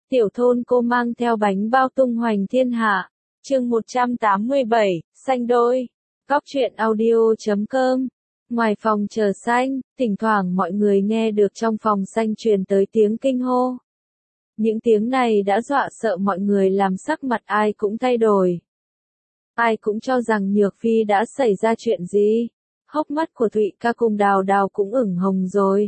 Tiểu thôn cô mang theo bánh bao tung hoành thiên hạ. Chương 187, xanh đôi. Góc truyện audio.com. Ngoài phòng chờ xanh, thỉnh thoảng mọi người nghe được trong phòng xanh truyền tới tiếng kinh hô. Những tiếng này đã dọa sợ mọi người làm sắc mặt ai cũng thay đổi. Ai cũng cho rằng Nhược Phi đã xảy ra chuyện gì. Hốc mắt của Thụy Ca cùng Đào Đào cũng ửng hồng rồi.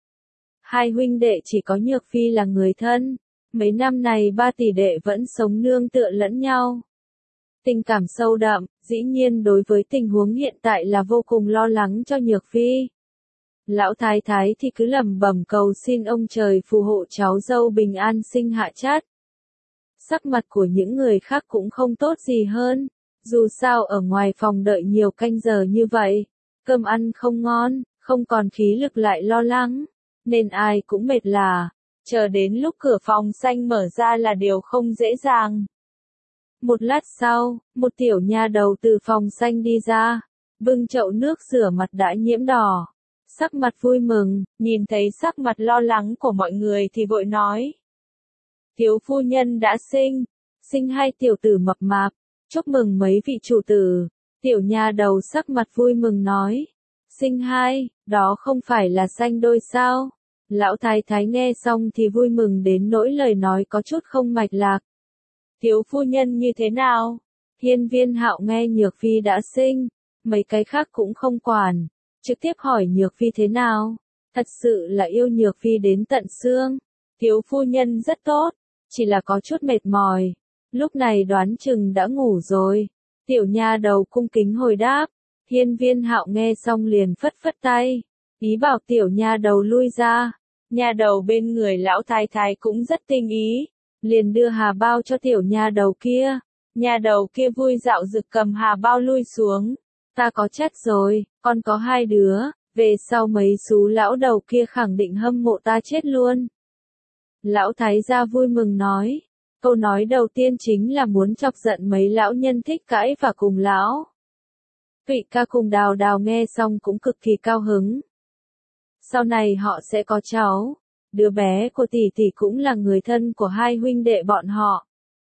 Hai huynh đệ chỉ có Nhược Phi là người thân. Mấy năm này ba tỷ đệ vẫn sống nương tựa lẫn nhau. Tình cảm sâu đậm, dĩ nhiên đối với tình huống hiện tại là vô cùng lo lắng cho Nhược Phi. Lão thái thái thì cứ lẩm bẩm cầu xin ông trời phù hộ cháu dâu bình an sinh hạ chát. Sắc mặt của những người khác cũng không tốt gì hơn. Dù sao ở ngoài phòng đợi nhiều canh giờ như vậy, cơm ăn không ngon, không còn khí lực lại lo lắng, nên ai cũng mệt lả. Chờ đến lúc cửa phòng xanh mở ra là điều không dễ dàng. Một lát sau, một tiểu nha đầu từ phòng xanh đi ra, bưng chậu nước rửa mặt đã nhiễm đỏ. Sắc mặt vui mừng, nhìn thấy sắc mặt lo lắng của mọi người thì vội nói. Thiếu phu nhân đã sinh hai tiểu tử mập mạp, chúc mừng mấy vị chủ tử. Tiểu nha đầu sắc mặt vui mừng nói. Sinh hai, đó không phải là xanh đôi sao? Lão thái thái nghe xong thì vui mừng đến nỗi lời nói có chút không mạch lạc. Thiếu phu nhân như thế nào? Hiên Viên Hạo nghe Nhược Phi đã sinh, mấy cái khác cũng không quản, trực tiếp hỏi Nhược Phi thế nào. Thật sự là yêu Nhược Phi đến tận xương. Thiếu phu nhân rất tốt, chỉ là có chút mệt mỏi. Lúc này đoán chừng đã ngủ rồi. Tiểu nha đầu cung kính hồi đáp. Hiên Viên Hạo nghe xong liền phất phất tay, ý bảo tiểu nha đầu lui ra. Nha đầu bên người lão thái thái cũng rất tinh ý, liền đưa hà bao cho tiểu nha đầu kia. Nha đầu kia vui dạo dực cầm hà bao lui xuống. Ta có chát rồi, con có hai đứa, về sau mấy xú lão đầu kia khẳng định hâm mộ ta chết luôn. Lão thái gia vui mừng nói, câu nói đầu tiên chính là muốn chọc giận mấy lão nhân thích cãi và cùng lão. Thụy Ca cùng Đào Đào nghe xong cũng cực kỳ cao hứng. Sau này họ sẽ có cháu, đứa bé của tỷ tỷ cũng là người thân của hai huynh đệ bọn họ.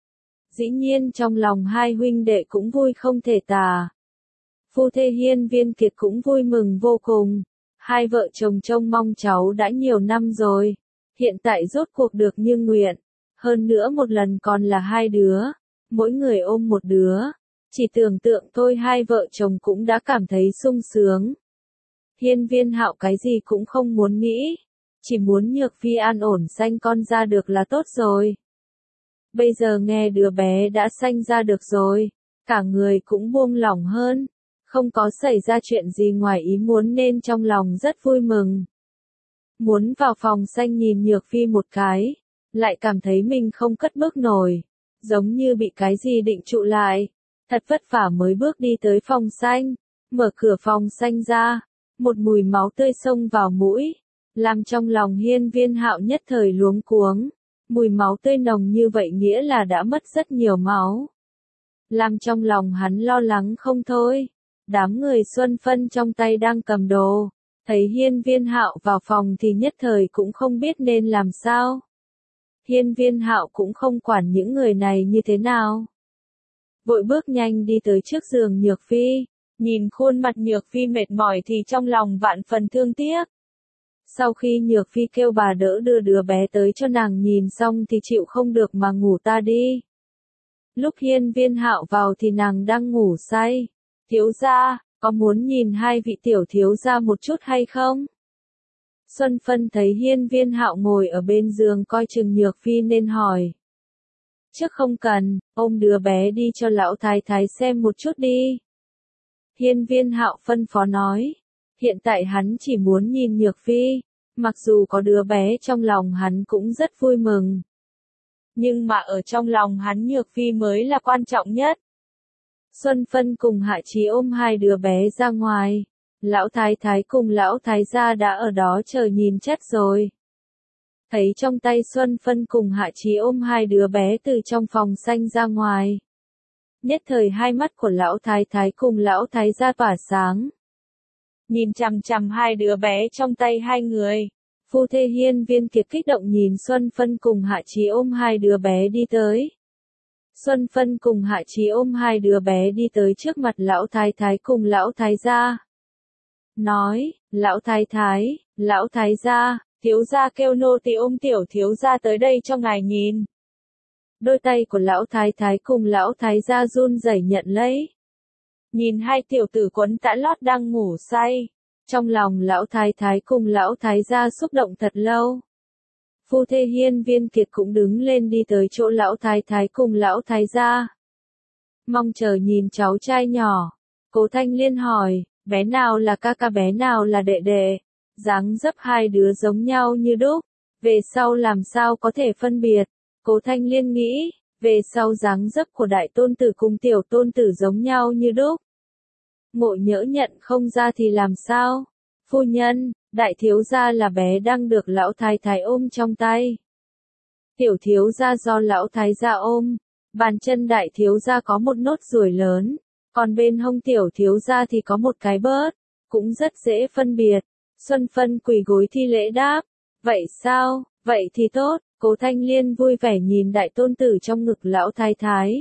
Dĩ nhiên trong lòng hai huynh đệ cũng vui không thể tả. Phu thê Hiên Viên Kiệt cũng vui mừng vô cùng. Hai vợ chồng trông mong cháu đã nhiều năm rồi, hiện tại rốt cuộc được như nguyện. Hơn nữa một lần còn là hai đứa, mỗi người ôm một đứa. Chỉ tưởng tượng thôi hai vợ chồng cũng đã cảm thấy sung sướng. Hiên Viên Hạo cái gì cũng không muốn nghĩ, chỉ muốn Nhược Phi an ổn sanh con ra được là tốt rồi. Bây giờ nghe đứa bé đã sanh ra được rồi, cả người cũng buông lỏng hơn, không có xảy ra chuyện gì ngoài ý muốn nên trong lòng rất vui mừng. Muốn vào phòng xanh nhìn Nhược Phi một cái, lại cảm thấy mình không cất bước nổi, giống như bị cái gì định trụ lại. Thật vất vả mới bước đi tới phòng xanh, mở cửa phòng xanh ra, một mùi máu tươi xông vào mũi, làm trong lòng Hiên Viên Hạo nhất thời luống cuống. Mùi máu tươi nồng như vậy nghĩa là đã mất rất nhiều máu. Làm trong lòng hắn lo lắng không thôi. Đám người Xuân Phân trong tay đang cầm đồ, thấy Hiên Viên Hạo vào phòng thì nhất thời cũng không biết nên làm sao. Hiên Viên Hạo cũng không quản những người này như thế nào. Vội bước nhanh đi tới trước giường Nhược Phi, nhìn khuôn mặt Nhược Phi mệt mỏi thì trong lòng vạn phần thương tiếc. Sau khi Nhược Phi kêu bà đỡ đưa đứa bé tới cho nàng nhìn xong thì chịu không được mà ngủ ta đi. Lúc Hiên Viên Hạo vào thì nàng đang ngủ say. Thiếu gia, có muốn nhìn hai vị tiểu thiếu gia một chút hay không? Xuân Phân thấy Hiên Viên Hạo ngồi ở bên giường coi chừng Nhược Phi nên hỏi. Trước không cần, ôm đứa bé đi cho lão thái thái xem một chút đi. Hiên Viên Hạo phân phó nói. Hiện tại hắn chỉ muốn nhìn Nhược Phi, mặc dù có đứa bé trong lòng hắn cũng rất vui mừng. Nhưng mà ở trong lòng hắn Nhược Phi mới là quan trọng nhất. Xuân Phân cùng Hạ Chí ôm hai đứa bé ra ngoài. Lão thái thái cùng lão thái gia đã ở đó chờ nhìn chết rồi. Thấy trong tay Xuân Phân cùng Hạ Chí ôm hai đứa bé từ trong phòng xanh ra ngoài. Nhất thời hai mắt của lão thái thái cùng lão thái gia tỏa sáng. Nhìn chằm chằm hai đứa bé trong tay hai người. Phu thê Hiên Viên Kiệt kích động nhìn Xuân Phân cùng Hạ Chí ôm hai đứa bé đi tới. Xuân Phân cùng Hạ Chí ôm hai đứa bé đi tới trước mặt lão thái thái cùng lão thái gia. Nói, lão thái gia, thiếu gia kêu nô tỳ ôm tiểu thiếu gia tới đây cho ngài nhìn. Đôi tay của lão thái thái cùng lão thái gia run rẩy nhận lấy. Nhìn hai tiểu tử quấn tã lót đang ngủ say. Trong lòng lão thái thái cùng lão thái gia xúc động thật lâu. Phu thê Hiên Viên Kiệt cũng đứng lên đi tới chỗ lão thái thái cùng lão thái gia. Mong chờ nhìn cháu trai nhỏ. Cố Thanh Liên hỏi, bé nào là ca ca bé nào là đệ đệ? Dáng dấp hai đứa giống nhau như đúc. Về sau làm sao có thể phân biệt? Cố Thanh Liên nghĩ, về sau dáng dấp của đại tôn tử cùng tiểu tôn tử giống nhau như đúc. Ngộ nhỡ nhận không ra thì làm sao? Phu nhân, đại thiếu gia là bé đang được lão thái thái ôm trong tay. Tiểu thiếu gia do lão thái gia ôm, bàn chân đại thiếu gia có một nốt ruồi lớn, còn bên hông tiểu thiếu gia thì có một cái bớt, cũng rất dễ phân biệt. Xuân Phân quỳ gối thi lễ đáp, vậy sao, vậy thì tốt. Cố Thanh Liên vui vẻ nhìn đại tôn tử trong ngực lão thái thái.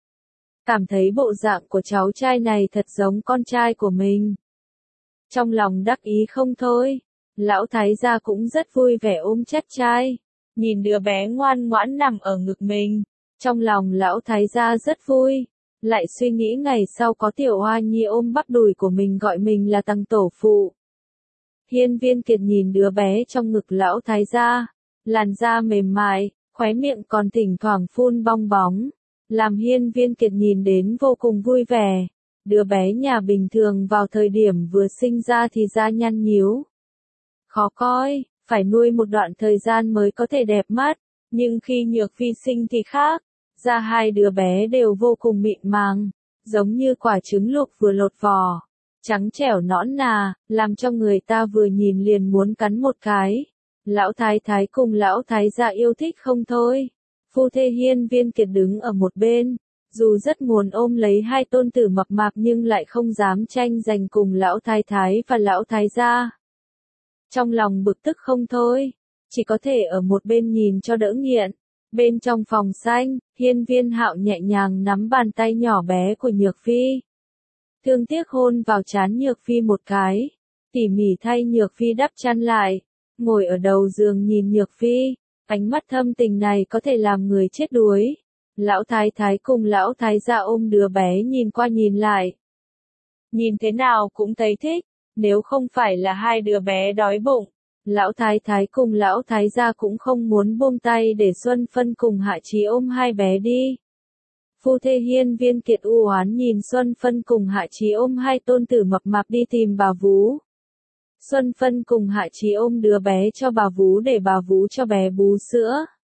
Cảm thấy bộ dạng của cháu trai này thật giống con trai của mình. Trong lòng đắc ý không thôi, lão thái gia cũng rất vui vẻ ôm chắt trai. Nhìn đứa bé ngoan ngoãn nằm ở ngực mình, trong lòng lão thái gia rất vui. Lại suy nghĩ ngày sau có tiểu Hoa Nhi ôm bắp đùi của mình gọi mình là tăng tổ phụ. Hiên Viên Kiệt nhìn đứa bé trong ngực lão thái gia. Làn da mềm mại, khóe miệng còn thỉnh thoảng phun bong bóng, làm Hiên Viên Kiệt nhìn đến vô cùng vui vẻ. Đứa bé nhà bình thường vào thời điểm vừa sinh ra thì da nhăn nhíu, khó coi, phải nuôi một đoạn thời gian mới có thể đẹp mắt, nhưng khi Nhược Phi sinh thì khác, da hai đứa bé đều vô cùng mịn màng, giống như quả trứng luộc vừa lột vỏ, trắng trẻo nõn nà, làm cho người ta vừa nhìn liền muốn cắn một cái. Lão thái thái cùng lão thái gia yêu thích không thôi. Phu thê Hiên Viên Kiệt đứng ở một bên, dù rất muốn ôm lấy hai tôn tử mập mạp nhưng lại không dám tranh giành cùng lão thái thái và lão thái gia. Trong lòng bực tức không thôi, chỉ có thể ở một bên nhìn cho đỡ nghiện. Bên trong phòng xanh, Hiên Viên Hạo nhẹ nhàng nắm bàn tay nhỏ bé của Nhược Phi. Thương tiếc hôn vào trán Nhược Phi một cái, tỉ mỉ thay Nhược Phi đắp chăn lại. Ngồi ở đầu giường nhìn Nhược Phi, ánh mắt thâm tình này có thể làm người chết đuối. Lão thái thái cùng lão thái gia ôm đứa bé nhìn qua nhìn lại. Nhìn thế nào cũng thấy thích, nếu không phải là hai đứa bé đói bụng. Lão thái thái cùng lão thái gia cũng không muốn buông tay để Xuân Phân cùng Hạ Chí ôm hai bé đi. Phu thê Hiên Viên Kiệt u oán nhìn Xuân Phân cùng Hạ Chí ôm hai tôn tử mập mạp đi tìm bà vú. Xuân Phân cùng Hạ Chí ôm đứa bé cho bà vú để bà vú cho bé bú sữa.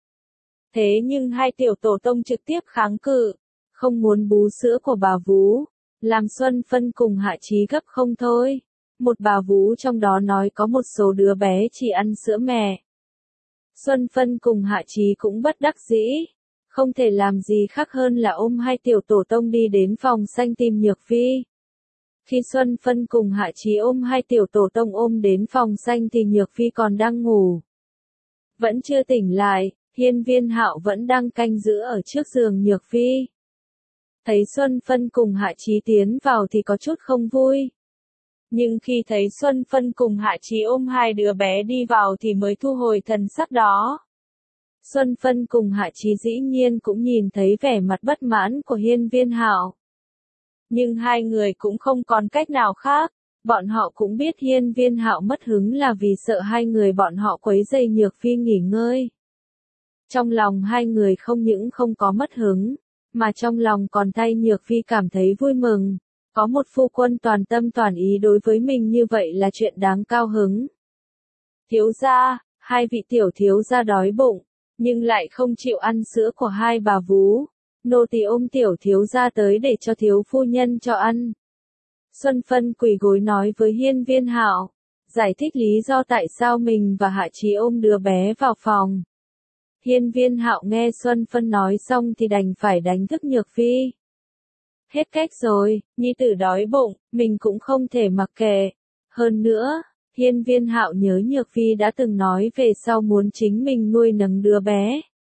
Thế nhưng hai tiểu tổ tông trực tiếp kháng cự, không muốn bú sữa của bà vú, làm Xuân Phân cùng Hạ Chí gấp không thôi. Một bà vú trong đó nói có một số đứa bé chỉ ăn sữa mẹ. Xuân Phân cùng Hạ Chí cũng bất đắc dĩ, không thể làm gì khác hơn là ôm hai tiểu tổ tông đi đến phòng xanh tìm Nhược Phi. Khi Xuân Phân cùng Hạ Chí ôm hai tiểu tổ tông ôm đến phòng xanh thì Nhược Phi còn đang ngủ. Vẫn chưa tỉnh lại, Hiên Viên Hạo vẫn đang canh giữ ở trước giường Nhược Phi. Thấy Xuân Phân cùng Hạ Chí tiến vào thì có chút không vui. Nhưng khi thấy Xuân Phân cùng Hạ Chí ôm hai đứa bé đi vào thì mới thu hồi thần sắc đó. Xuân Phân cùng Hạ Chí dĩ nhiên cũng nhìn thấy vẻ mặt bất mãn của Hiên Viên Hạo. Nhưng hai người cũng không còn cách nào khác, bọn họ cũng biết Hiên Viên Hạo mất hứng là vì sợ hai người bọn họ quấy rầy Nhược Phi nghỉ ngơi. Trong lòng hai người không những không có mất hứng, mà trong lòng còn thay Nhược Phi cảm thấy vui mừng. Có một phu quân toàn tâm toàn ý đối với mình như vậy là chuyện đáng cao hứng. Thiếu gia, hai vị tiểu thiếu gia đói bụng, nhưng lại không chịu ăn sữa của hai bà vú. Nô tỳ ôm tiểu thiếu gia tới để cho thiếu phu nhân cho ăn. Xuân Phân quỳ gối nói với Hiên Viên Hạo, giải thích lý do tại sao mình và Hạ Chí ôm đứa bé vào phòng. Hiên Viên Hạo nghe Xuân Phân nói xong thì đành phải đánh thức Nhược Phi. Hết cách rồi, nhi tử đói bụng, mình cũng không thể mặc kệ. Hơn nữa, Hiên Viên Hạo nhớ Nhược Phi đã từng nói về sau muốn chính mình nuôi nấng đứa bé.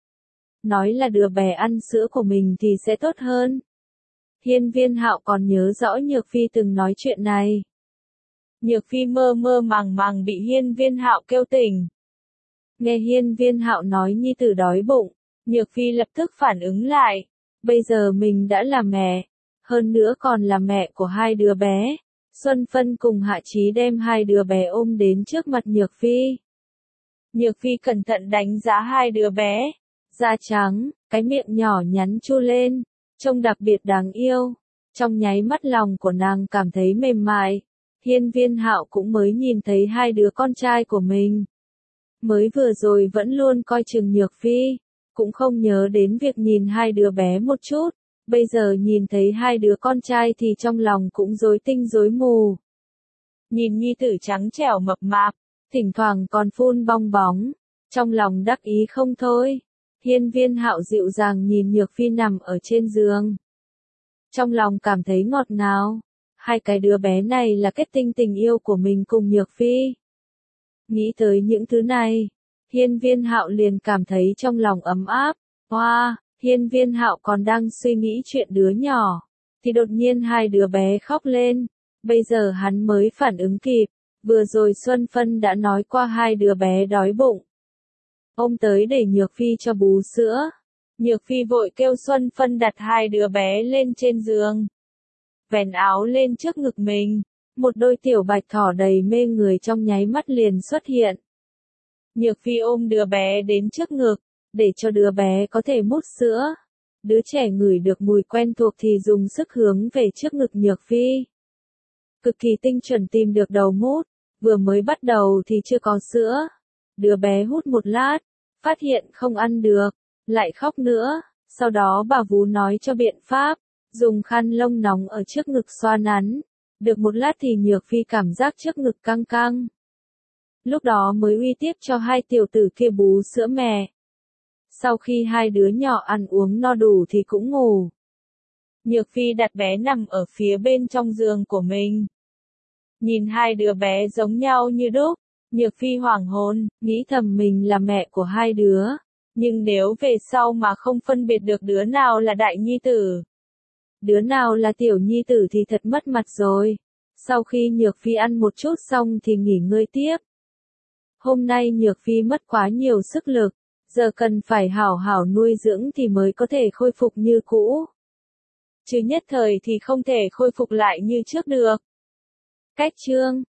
Nói là đứa bé ăn sữa của mình thì sẽ tốt hơn. Hiên Viên Hạo còn nhớ rõ Nhược Phi từng nói chuyện này. Nhược Phi mơ mơ màng màng bị Hiên Viên Hạo kêu tỉnh. Nghe Hiên Viên Hạo nói nhi tử đói bụng, Nhược Phi lập tức phản ứng lại. Bây giờ mình đã là mẹ, hơn nữa còn là mẹ của hai đứa bé. Xuân Phân cùng Hạ Chí đem hai đứa bé ôm đến trước mặt Nhược Phi. Nhược Phi cẩn thận đánh giá hai đứa bé. Da trắng, cái miệng nhỏ nhắn chu lên, trông đặc biệt đáng yêu. Trong nháy mắt lòng của nàng cảm thấy mềm mại. Hiên Viên Hạo cũng mới nhìn thấy hai đứa con trai của mình. Mới vừa rồi vẫn luôn coi chừng Nhược Phi, cũng không nhớ đến việc nhìn hai đứa bé một chút. Bây giờ nhìn thấy hai đứa con trai thì trong lòng cũng rối tinh rối mù. Nhìn nhi tử trắng trẻo mập mạp, thỉnh thoảng còn phun bong bóng, trong lòng đắc ý không thôi. Hiên Viên Hạo dịu dàng nhìn Nhược Phi nằm ở trên giường. Trong lòng cảm thấy ngọt ngào, hai cái đứa bé này là kết tinh tình yêu của mình cùng Nhược Phi. Nghĩ tới những thứ này, Hiên Viên Hạo liền cảm thấy trong lòng ấm áp. Wow, Hiên Viên Hạo còn đang suy nghĩ chuyện đứa nhỏ, thì đột nhiên hai đứa bé khóc lên. Bây giờ hắn mới phản ứng kịp, vừa rồi Xuân Phân đã nói qua hai đứa bé đói bụng. Ôm tới để Nhược Phi cho bú sữa. Nhược Phi vội kêu Xuân Phân đặt hai đứa bé lên trên giường. Vén áo lên trước ngực mình, một đôi tiểu bạch thỏ đầy mê người trong nháy mắt liền xuất hiện. Nhược Phi ôm đứa bé đến trước ngực, để cho đứa bé có thể mút sữa. Đứa trẻ ngửi được mùi quen thuộc thì dùng sức hướng về trước ngực Nhược Phi. Cực kỳ tinh chuẩn tìm được đầu mút, vừa mới bắt đầu thì chưa có sữa. Đứa bé hút một lát, phát hiện không ăn được, lại khóc nữa. Sau đó bà vú nói cho biện pháp, dùng khăn lông nóng ở trước ngực xoa nắn. Được một lát thì Nhược Phi cảm giác trước ngực căng căng. Lúc đó mới uy tiếp cho hai tiểu tử kia bú sữa mẹ. Sau khi hai đứa nhỏ ăn uống no đủ thì cũng ngủ. Nhược Phi đặt bé nằm ở phía bên trong giường của mình. Nhìn hai đứa bé giống nhau như đúc, Nhược Phi hoảng hồn, nghĩ thầm mình là mẹ của hai đứa. Nhưng nếu về sau mà không phân biệt được đứa nào là đại nhi tử, đứa nào là tiểu nhi tử thì thật mất mặt rồi. Sau khi Nhược Phi ăn một chút xong thì nghỉ ngơi tiếp. Hôm nay Nhược Phi mất quá nhiều sức lực, giờ cần phải hảo hảo nuôi dưỡng thì mới có thể khôi phục như cũ. Chứ nhất thời thì không thể khôi phục lại như trước được. Cách chương